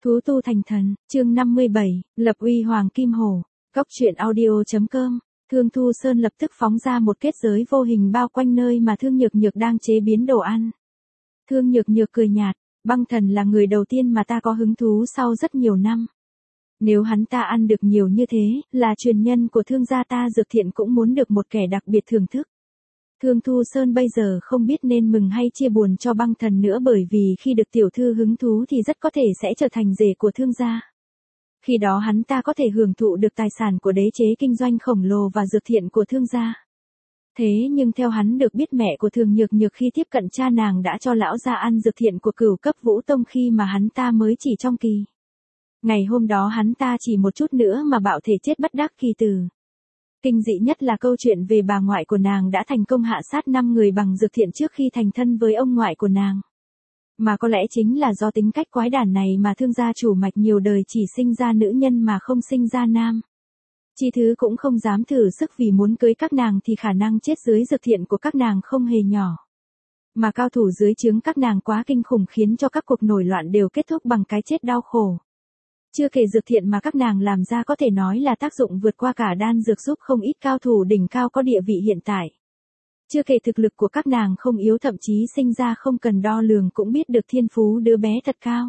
Thú tu thành thần, chương 57, lập uy hoàng kim hổ. Góc truyện audio.com. Thương Thu Sơn lập tức phóng ra một kết giới vô hình bao quanh nơi mà Thương Nhược Nhược đang chế biến đồ ăn. Thương Nhược Nhược cười nhạt, băng thần là người đầu tiên mà ta có hứng thú sau rất nhiều năm. Nếu hắn ta ăn được nhiều như thế, là truyền nhân của thương gia ta Dược Thiện cũng muốn được một kẻ đặc biệt thưởng thức. Thương Thu Sơn bây giờ không biết nên mừng hay chia buồn cho băng thần nữa, bởi vì khi được tiểu thư hứng thú thì rất có thể sẽ trở thành rể của thương gia. Khi đó hắn ta có thể hưởng thụ được tài sản của đế chế kinh doanh khổng lồ và Dược Thiện của thương gia. Thế nhưng theo hắn được biết, mẹ của Thường Nhược Nhược khi tiếp cận cha nàng đã cho lão gia ăn Dược Thiện của Cửu cấp Vũ Tông khi mà hắn ta mới chỉ trong kỳ. Ngày hôm đó hắn ta chỉ một chút nữa mà bạo thể chết bất đắc kỳ tử. Kinh dị nhất là câu chuyện về bà ngoại của nàng đã thành công hạ sát 5 người bằng Dược Thiện trước khi thành thân với ông ngoại của nàng. Mà có lẽ chính là do tính cách quái đản này mà thương gia chủ mạch nhiều đời chỉ sinh ra nữ nhân mà không sinh ra nam. Chi thứ cũng không dám thử sức vì muốn cưới các nàng thì khả năng chết dưới Dược Thiện của các nàng không hề nhỏ. Mà cao thủ dưới trướng các nàng quá kinh khủng khiến cho các cuộc nổi loạn đều kết thúc bằng cái chết đau khổ. Chưa kể Dược Thiện mà các nàng làm ra có thể nói là tác dụng vượt qua cả đan dược, giúp không ít cao thủ đỉnh cao có địa vị hiện tại. Chưa kể thực lực của các nàng không yếu, thậm chí sinh ra không cần đo lường cũng biết được thiên phú đứa bé thật cao.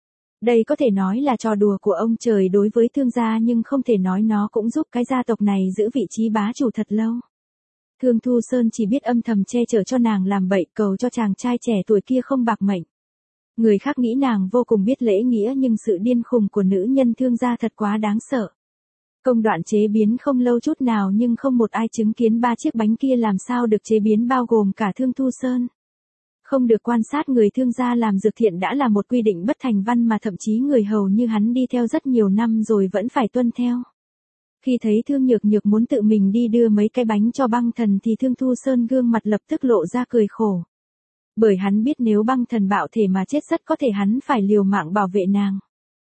Đây có thể nói là trò đùa của ông trời đối với thương gia, nhưng không thể nói nó cũng giúp cái gia tộc này giữ vị trí bá chủ thật lâu. Thương Thu Sơn chỉ biết âm thầm che chở cho nàng làm bậy, cầu cho chàng trai trẻ tuổi kia không bạc mệnh. Người khác nghĩ nàng vô cùng biết lễ nghĩa, nhưng sự điên khùng của nữ nhân thương gia thật quá đáng sợ. Công đoạn chế biến không lâu chút nào nhưng không một ai chứng kiến 3 chiếc bánh kia làm sao được chế biến, bao gồm cả Thương Thu Sơn. Không được quan sát người thương gia làm Dược Thiện đã là một quy định bất thành văn mà thậm chí người hầu như hắn đi theo rất nhiều năm rồi vẫn phải tuân theo. Khi thấy Thương Nhược Nhược muốn tự mình đi đưa mấy cái bánh cho băng thần thì Thương Thu Sơn gương mặt lập tức lộ ra cười khổ. Bởi hắn biết nếu băng thần bạo thể mà chết rất có thể hắn phải liều mạng bảo vệ nàng.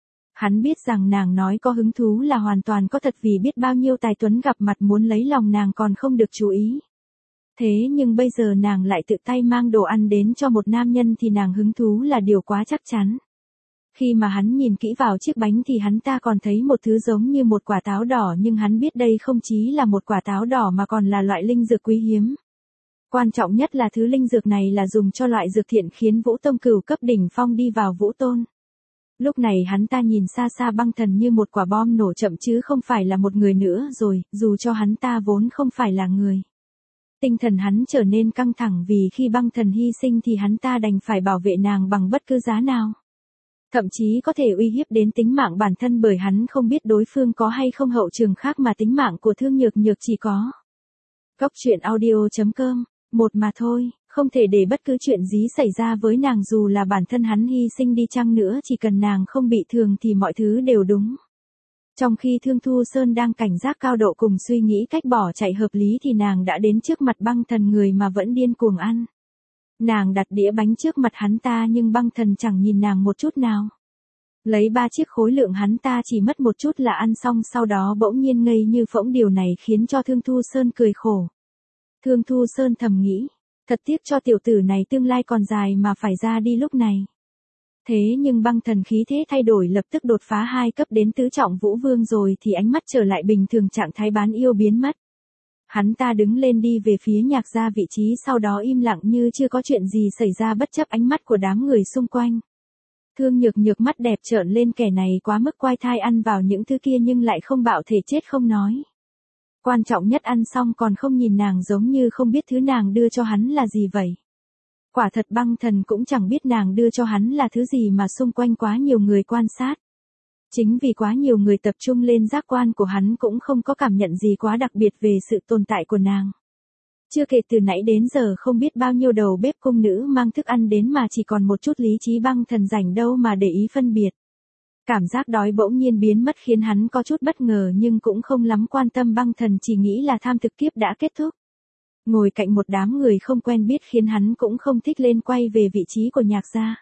Hắn biết rằng nàng nói có hứng thú là hoàn toàn có thật, vì biết bao nhiêu tài tuấn gặp mặt muốn lấy lòng nàng còn không được chú ý. Thế nhưng bây giờ nàng lại tự tay mang đồ ăn đến cho một nam nhân thì nàng hứng thú là điều quá chắc chắn. Khi mà hắn nhìn kỹ vào chiếc bánh thì hắn ta còn thấy một thứ giống như một quả táo đỏ, nhưng hắn biết đây không chỉ là một quả táo đỏ mà còn là loại linh dược quý hiếm. Quan trọng nhất là thứ linh dược này là dùng cho loại Dược Thiện khiến Vũ Tông Cửu cấp đỉnh phong đi vào Vũ Tôn. Lúc này hắn ta nhìn xa xa băng thần như một quả bom nổ chậm chứ không phải là một người nữa rồi, dù cho hắn ta vốn không phải là người. Tinh thần hắn trở nên căng thẳng vì khi băng thần hy sinh thì hắn ta đành phải bảo vệ nàng bằng bất cứ giá nào. Thậm chí có thể uy hiếp đến tính mạng bản thân, bởi hắn không biết đối phương có hay không hậu trường khác mà tính mạng của Thương Nhược Nhược chỉ có. Góc truyện audio.com. Một mà thôi, không thể để bất cứ chuyện gì xảy ra với nàng, dù là bản thân hắn hy sinh đi chăng nữa, chỉ cần nàng không bị thương thì mọi thứ đều đúng. Trong khi Thương Thu Sơn đang cảnh giác cao độ cùng suy nghĩ cách bỏ chạy hợp lý thì nàng đã đến trước mặt băng thần, người mà vẫn điên cuồng ăn. Nàng đặt đĩa bánh trước mặt hắn ta nhưng băng thần chẳng nhìn nàng một chút nào. Lấy 3 chiếc khối lượng hắn ta chỉ mất một chút là ăn xong, sau đó bỗng nhiên ngây như phỗng, điều này khiến cho Thương Thu Sơn cười khổ. Thương Thu Sơn thầm nghĩ, thật tiếc cho tiểu tử này tương lai còn dài mà phải ra đi lúc này. Thế nhưng băng thần khí thế thay đổi, lập tức đột phá 2 cấp đến tứ trọng vũ vương rồi thì ánh mắt trở lại bình thường, trạng thái bán yêu biến mất. Hắn ta đứng lên đi về phía Nhạc gia vị trí, sau đó im lặng như chưa có chuyện gì xảy ra bất chấp ánh mắt của đám người xung quanh. Thương Nhược Nhược mắt đẹp trợn lên, kẻ này quá mức quay thai, ăn vào những thứ kia nhưng lại không bạo thể chết không nói. Quan trọng nhất ăn xong còn không nhìn nàng, giống như không biết thứ nàng đưa cho hắn là gì vậy. Quả thật băng thần cũng chẳng biết nàng đưa cho hắn là thứ gì mà xung quanh quá nhiều người quan sát. Chính vì quá nhiều người tập trung lên giác quan của hắn cũng không có cảm nhận gì quá đặc biệt về sự tồn tại của nàng. Chưa kể từ nãy đến giờ không biết bao nhiêu đầu bếp cung nữ mang thức ăn đến mà chỉ còn một chút lý trí băng thần rảnh đâu mà để ý phân biệt. Cảm giác đói bỗng nhiên biến mất khiến hắn có chút bất ngờ nhưng cũng không lắm quan tâm, băng thần chỉ nghĩ là tham thực kiếp đã kết thúc. Ngồi cạnh một đám người không quen biết khiến hắn cũng không thích, lên quay về vị trí của Nhạc gia.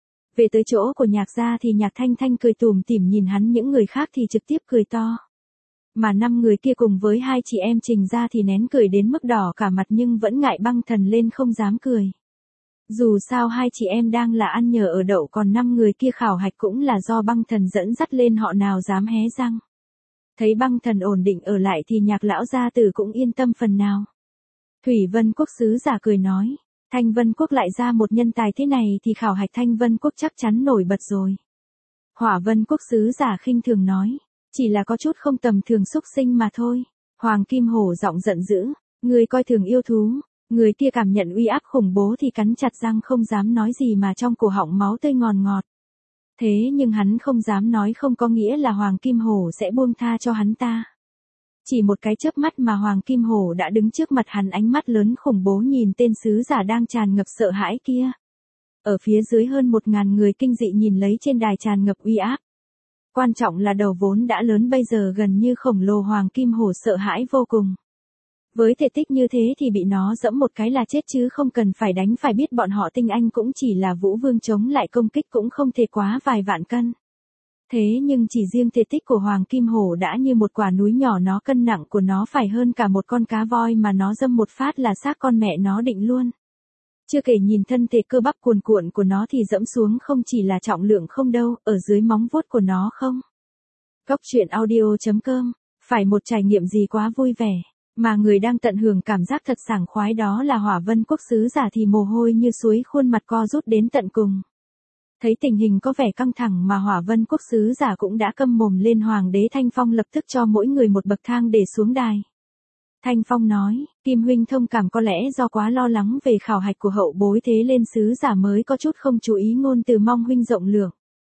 Về tới chỗ của Nhạc gia thì Nhạc Thanh Thanh cười tủm tỉm nhìn hắn, những người khác thì trực tiếp cười to. Mà 5 người kia cùng với 2 chị em Trình gia thì nén cười đến mức đỏ cả mặt nhưng vẫn ngại băng thần lên không dám cười. Dù sao hai chị em đang là ăn nhờ ở đậu, còn 5 người kia khảo hạch cũng là do băng thần dẫn dắt lên, họ nào dám hé răng. Thấy băng thần ổn định ở lại thì Nhạc lão gia tử cũng yên tâm phần nào. Thủy Vân Quốc sứ giả cười nói, Thanh Vân Quốc lại ra một nhân tài thế này thì khảo hạch Thanh Vân Quốc chắc chắn nổi bật rồi. Hỏa Vân Quốc sứ giả khinh thường nói, chỉ là có chút không tầm thường, xúc sinh mà thôi. Hoàng Kim Hổ giọng giận dữ, người coi thường yêu thú. Người kia cảm nhận uy áp khủng bố thì cắn chặt răng không dám nói gì, mà trong cổ họng máu tươi ngọt ngọt. Thế nhưng hắn không dám nói không có nghĩa là Hoàng Kim Hổ sẽ buông tha cho hắn ta. Chỉ một cái chớp mắt mà Hoàng Kim Hổ đã đứng trước mặt hắn, ánh mắt lớn khủng bố nhìn tên sứ giả đang tràn ngập sợ hãi kia. Ở phía dưới hơn 1000 người kinh dị nhìn lấy trên đài tràn ngập uy áp. Quan trọng là đầu vốn đã lớn bây giờ gần như khổng lồ, Hoàng Kim Hổ sợ hãi vô cùng. Với thể tích như thế thì bị nó dẫm một cái là chết chứ không cần phải đánh, phải biết bọn họ tinh anh cũng chỉ là vũ vương, chống lại công kích cũng không thể quá vài vạn cân. Thế nhưng chỉ riêng thể tích của Hoàng Kim Hổ đã như một quả núi nhỏ, nó cân nặng của nó phải hơn cả một con cá voi, mà nó dâm một phát là xác con mẹ nó định luôn. Chưa kể nhìn thân thể cơ bắp cuồn cuộn của nó thì dẫm xuống không chỉ là trọng lượng không đâu, ở dưới móng vuốt của nó không. Góc truyện audio.com, phải một trải nghiệm gì quá vui vẻ. Mà người đang tận hưởng cảm giác thật sảng khoái đó là Hỏa Vân Quốc sứ giả thì mồ hôi như suối, khuôn mặt co rút đến tận cùng. Thấy tình hình có vẻ căng thẳng mà Hỏa Vân Quốc sứ giả cũng đã câm mồm lên, Hoàng đế Thanh Phong lập tức cho mỗi người một bậc thang để xuống đài. Thanh Phong nói, Kim huynh thông cảm, có lẽ do quá lo lắng về khảo hạch của hậu bối thế lên sứ giả mới có chút không chú ý ngôn từ, mong huynh rộng lượng.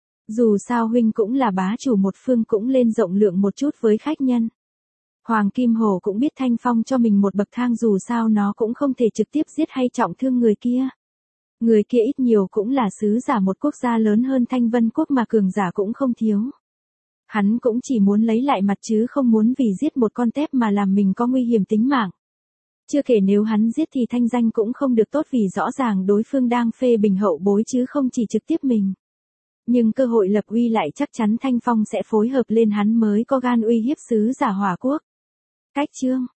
Dù sao huynh cũng là bá chủ một phương, cũng lên rộng lượng một chút với khách nhân. Hoàng Kim Hổ cũng biết Thanh Phong cho mình một bậc thang, dù sao nó cũng không thể trực tiếp giết hay trọng thương người kia. Người kia ít nhiều cũng là sứ giả một quốc gia lớn hơn Thanh Vân Quốc mà cường giả cũng không thiếu. Hắn cũng chỉ muốn lấy lại mặt chứ không muốn vì giết một con tép mà làm mình có nguy hiểm tính mạng. Chưa kể nếu hắn giết thì thanh danh cũng không được tốt, vì rõ ràng đối phương đang phê bình hậu bối chứ không chỉ trực tiếp mình. Nhưng cơ hội lập uy lại chắc chắn Thanh Phong sẽ phối hợp lên, hắn mới có gan uy hiếp sứ giả Hỏa Quốc. Cách chương